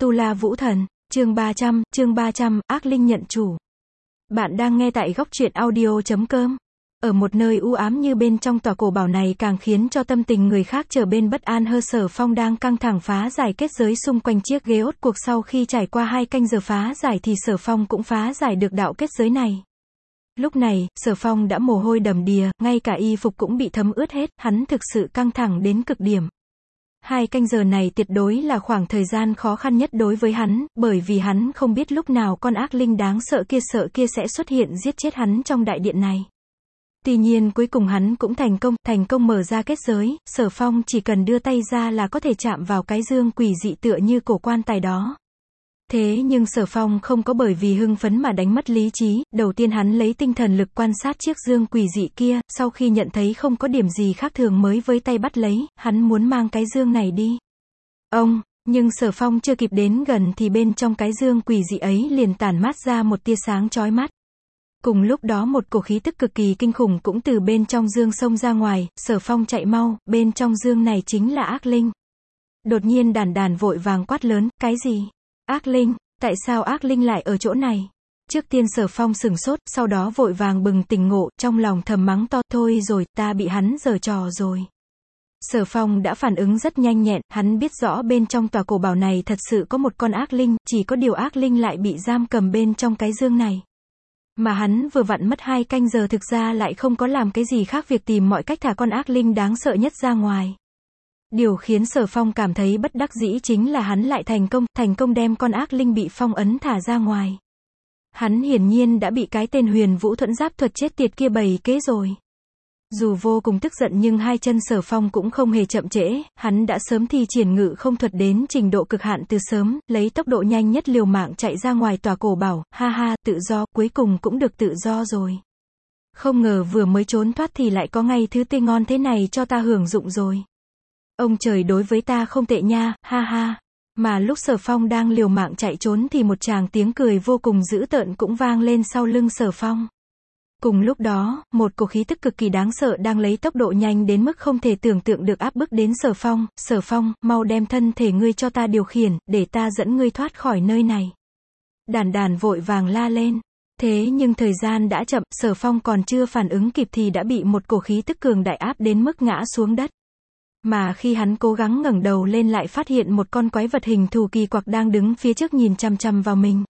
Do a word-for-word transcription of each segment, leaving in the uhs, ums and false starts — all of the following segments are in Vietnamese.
Tu La Vũ Thần, chương ba trăm, chương ba trăm, ác linh nhận chủ. Bạn đang nghe tại góc truyện audio chấm com. Ở một nơi u ám như bên trong tòa cổ bảo này càng khiến cho tâm tình người khác trở bên bất an hơn. Sở Phong đang căng thẳng phá giải kết giới xung quanh chiếc ghế ốt cuộc. Sau khi trải qua hai canh giờ phá giải thì Sở Phong cũng phá giải được đạo kết giới này. Lúc này, Sở Phong đã mồ hôi đầm đìa, ngay cả y phục cũng bị thấm ướt hết, hắn thực sự căng thẳng đến cực điểm. Hai canh giờ này tuyệt đối là khoảng thời gian khó khăn nhất đối với hắn, bởi vì hắn không biết lúc nào con ác linh đáng sợ kia sợ kia sẽ xuất hiện giết chết hắn trong đại điện này. Tuy nhiên cuối cùng hắn cũng thành công, thành công mở ra kết giới. Sở Phong chỉ cần đưa tay ra là có thể chạm vào cái dương quỷ dị tựa như cổ quan tài đó. Thế nhưng Sở Phong không có bởi vì hưng phấn mà đánh mất lý trí. Đầu tiên hắn lấy tinh thần lực quan sát chiếc dương quỷ dị kia, sau khi nhận thấy không có điểm gì khác thường mới với tay bắt lấy, hắn muốn mang cái dương này đi. Ông, nhưng Sở Phong chưa kịp đến gần thì bên trong cái dương quỷ dị ấy liền tản mát ra một tia sáng chói mắt. Cùng lúc đó một cổ khí tức cực kỳ kinh khủng cũng từ bên trong dương xông ra ngoài. Sở Phong chạy mau, bên trong dương này chính là ác linh. Đột nhiên Đàn Đàn vội vàng quát lớn, cái gì? Ác linh, tại sao ác linh lại ở chỗ này? Trước tiên Sở Phong sửng sốt, sau đó vội vàng bừng tỉnh ngộ, trong lòng thầm mắng to, thôi rồi, ta bị hắn giở trò rồi. Sở Phong đã phản ứng rất nhanh nhẹn, hắn biết rõ bên trong tòa cổ bảo này thật sự có một con ác linh, chỉ có điều ác linh lại bị giam cầm bên trong cái dương này. Mà hắn vừa vặn mất hai canh giờ thực ra lại không có làm cái gì khác việc tìm mọi cách thả con ác linh đáng sợ nhất ra ngoài. Điều khiến Sở Phong cảm thấy bất đắc dĩ chính là hắn lại thành công, thành công đem con ác linh bị phong ấn thả ra ngoài. Hắn hiển nhiên đã bị cái tên Huyền Vũ Thuẫn Giáp thuật chết tiệt kia bày kế rồi. Dù vô cùng tức giận nhưng hai chân Sở Phong cũng không hề chậm trễ, hắn đã sớm thi triển ngự không thuật đến trình độ cực hạn từ sớm, lấy tốc độ nhanh nhất liều mạng chạy ra ngoài tòa cổ bảo, ha ha, tự do, cuối cùng cũng được tự do rồi. Không ngờ vừa mới trốn thoát thì lại có ngay thứ tươi ngon thế này cho ta hưởng dụng rồi. Ông trời đối với ta không tệ nha, ha ha. Mà lúc Sở Phong đang liều mạng chạy trốn thì một tràng tiếng cười vô cùng dữ tợn cũng vang lên sau lưng Sở Phong. Cùng lúc đó, một cổ khí tức cực kỳ đáng sợ đang lấy tốc độ nhanh đến mức không thể tưởng tượng được áp bức đến Sở Phong. Sở Phong, mau đem thân thể ngươi cho ta điều khiển, để ta dẫn ngươi thoát khỏi nơi này. Đàn Đàn vội vàng la lên. Thế nhưng thời gian đã chậm, Sở Phong còn chưa phản ứng kịp thì đã bị một cổ khí tức cường đại áp đến mức ngã xuống đất. Mà khi hắn cố gắng ngẩng đầu lên lại phát hiện một con quái vật hình thù kỳ quặc đang đứng phía trước nhìn chằm chằm vào mình.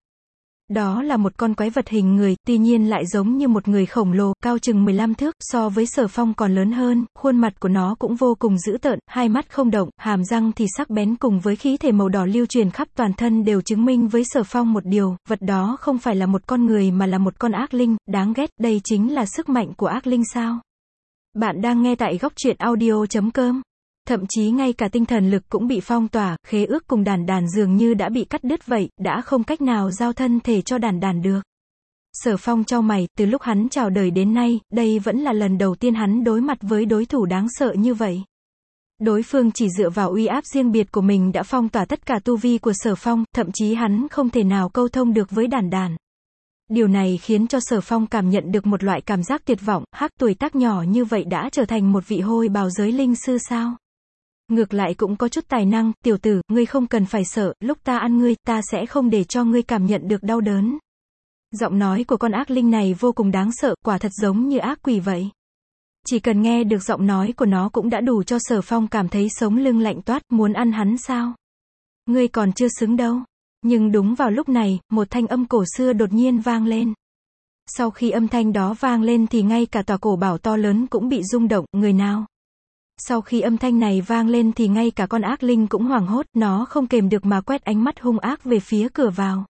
Đó là một con quái vật hình người, tuy nhiên lại giống như một người khổng lồ, cao chừng mười lăm thước, so với Sở Phong còn lớn hơn, khuôn mặt của nó cũng vô cùng dữ tợn, hai mắt không động, hàm răng thì sắc bén cùng với khí thể màu đỏ lưu truyền khắp toàn thân đều chứng minh với Sở Phong một điều, vật đó không phải là một con người mà là một con ác linh, đáng ghét, đây chính là sức mạnh của ác linh sao? Bạn đang nghe tại góc truyện audio chấm com. Thậm chí ngay cả tinh thần lực cũng bị phong tỏa, khế ước cùng Đàn Đàn dường như đã bị cắt đứt vậy, đã không cách nào giao thân thể cho Đàn Đàn được. Sở Phong chau mày, từ lúc hắn chào đời đến nay, đây vẫn là lần đầu tiên hắn đối mặt với đối thủ đáng sợ như vậy. Đối phương chỉ dựa vào uy áp riêng biệt của mình đã phong tỏa tất cả tu vi của Sở Phong, thậm chí hắn không thể nào câu thông được với Đàn Đàn. Điều này khiến cho Sở Phong cảm nhận được một loại cảm giác tuyệt vọng, hắc, tuổi tác nhỏ như vậy đã trở thành một vị hôi bào giới linh sư sao? Ngược lại cũng có chút tài năng, tiểu tử, ngươi không cần phải sợ, lúc ta ăn ngươi, ta sẽ không để cho ngươi cảm nhận được đau đớn. Giọng nói của con ác linh này vô cùng đáng sợ, quả thật giống như ác quỷ vậy. Chỉ cần nghe được giọng nói của nó cũng đã đủ cho Sở Phong cảm thấy sống lưng lạnh toát, muốn ăn hắn sao? Ngươi còn chưa xứng đâu. Nhưng đúng vào lúc này, một thanh âm cổ xưa đột nhiên vang lên. Sau khi âm thanh đó vang lên thì ngay cả tòa cổ bảo to lớn cũng bị rung động, người nào? Sau khi âm thanh này vang lên thì ngay cả con ác linh cũng hoảng hốt, nó không kềm được mà quét ánh mắt hung ác về phía cửa vào.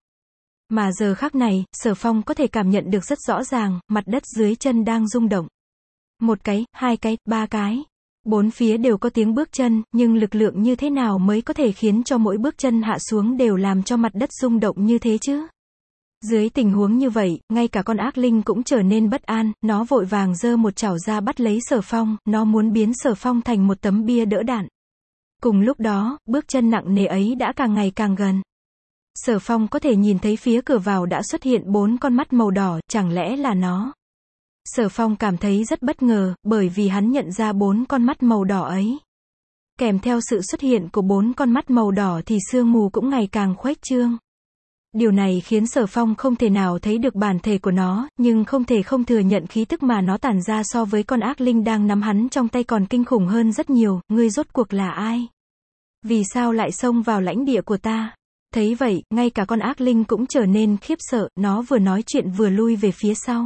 Mà giờ khắc này, Sở Phong có thể cảm nhận được rất rõ ràng, mặt đất dưới chân đang rung động. Một cái, hai cái, ba cái. Bốn phía đều có tiếng bước chân, nhưng lực lượng như thế nào mới có thể khiến cho mỗi bước chân hạ xuống đều làm cho mặt đất rung động như thế chứ? Dưới tình huống như vậy, ngay cả con ác linh cũng trở nên bất an, nó vội vàng giơ một chảo ra bắt lấy Sở Phong, nó muốn biến Sở Phong thành một tấm bia đỡ đạn. Cùng lúc đó, bước chân nặng nề ấy đã càng ngày càng gần. Sở Phong có thể nhìn thấy phía cửa vào đã xuất hiện bốn con mắt màu đỏ, chẳng lẽ là nó? Sở Phong cảm thấy rất bất ngờ, bởi vì hắn nhận ra bốn con mắt màu đỏ ấy. Kèm theo sự xuất hiện của bốn con mắt màu đỏ thì sương mù cũng ngày càng khuếch trương. Điều này khiến Sở Phong không thể nào thấy được bản thể của nó, nhưng không thể không thừa nhận khí tức mà nó tản ra so với con ác linh đang nắm hắn trong tay còn kinh khủng hơn rất nhiều. Ngươi rốt cuộc là ai? Vì sao lại xông vào lãnh địa của ta? Thấy vậy, ngay cả con ác linh cũng trở nên khiếp sợ, nó vừa nói chuyện vừa lui về phía sau.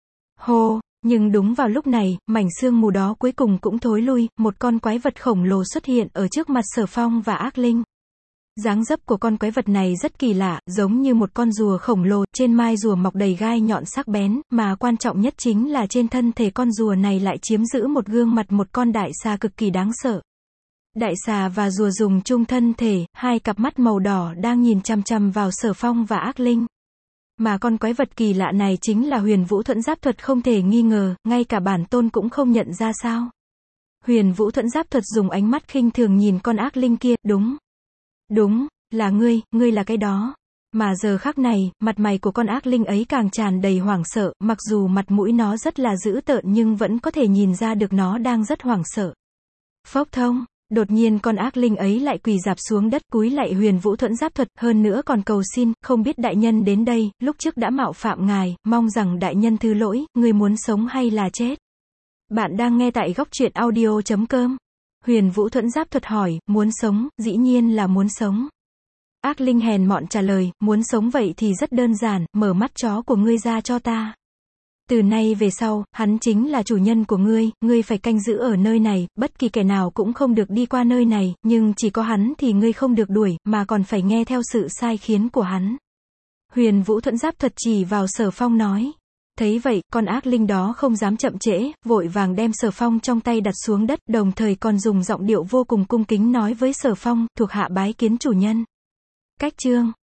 Hô! Nhưng đúng vào lúc này, mảnh sương mù đó cuối cùng cũng thối lui, một con quái vật khổng lồ xuất hiện ở trước mặt Sở Phong và ác linh. Dáng dấp của con quái vật này rất kỳ lạ, giống như một con rùa khổng lồ, trên mai rùa mọc đầy gai nhọn sắc bén, mà quan trọng nhất chính là trên thân thể con rùa này lại chiếm giữ một gương mặt một con đại xà cực kỳ đáng sợ. Đại xà và rùa dùng chung thân thể, hai cặp mắt màu đỏ đang nhìn chằm chằm vào Sở Phong và ác linh. Mà con quái vật kỳ lạ này chính là Huyền Vũ Thuẫn Giáp Thuật không thể nghi ngờ, ngay cả bản tôn cũng không nhận ra sao. Huyền Vũ Thuẫn Giáp Thuật dùng ánh mắt khinh thường nhìn con ác linh kia, đúng. Đúng, là ngươi, ngươi là cái đó. Mà giờ khắc này, mặt mày của con ác linh ấy càng tràn đầy hoảng sợ, mặc dù mặt mũi nó rất là dữ tợn nhưng vẫn có thể nhìn ra được nó đang rất hoảng sợ. Phốc thông, đột nhiên con ác linh ấy lại quỳ rạp xuống đất cúi lạy Huyền Vũ Thuẫn Giáp Thuật, hơn nữa còn cầu xin, không biết đại nhân đến đây, lúc trước đã mạo phạm ngài, mong rằng đại nhân thứ lỗi, ngươi muốn sống hay là chết? Bạn đang nghe tại góc truyện audio chấm com. Huyền Vũ Thuẫn Giáp Thuật hỏi, muốn sống, dĩ nhiên là muốn sống. Ác linh hèn mọn trả lời, muốn sống vậy thì rất đơn giản, mở mắt chó của ngươi ra cho ta. Từ nay về sau, hắn chính là chủ nhân của ngươi, ngươi phải canh giữ ở nơi này, bất kỳ kẻ nào cũng không được đi qua nơi này, nhưng chỉ có hắn thì ngươi không được đuổi, mà còn phải nghe theo sự sai khiến của hắn. Huyền Vũ Thuẫn Giáp Thuật chỉ vào Sở Phong nói. Thấy vậy, con ác linh đó không dám chậm trễ, vội vàng đem Sở Phong trong tay đặt xuống đất, đồng thời còn dùng giọng điệu vô cùng cung kính nói với Sở Phong, thuộc hạ bái kiến chủ nhân. Cách chương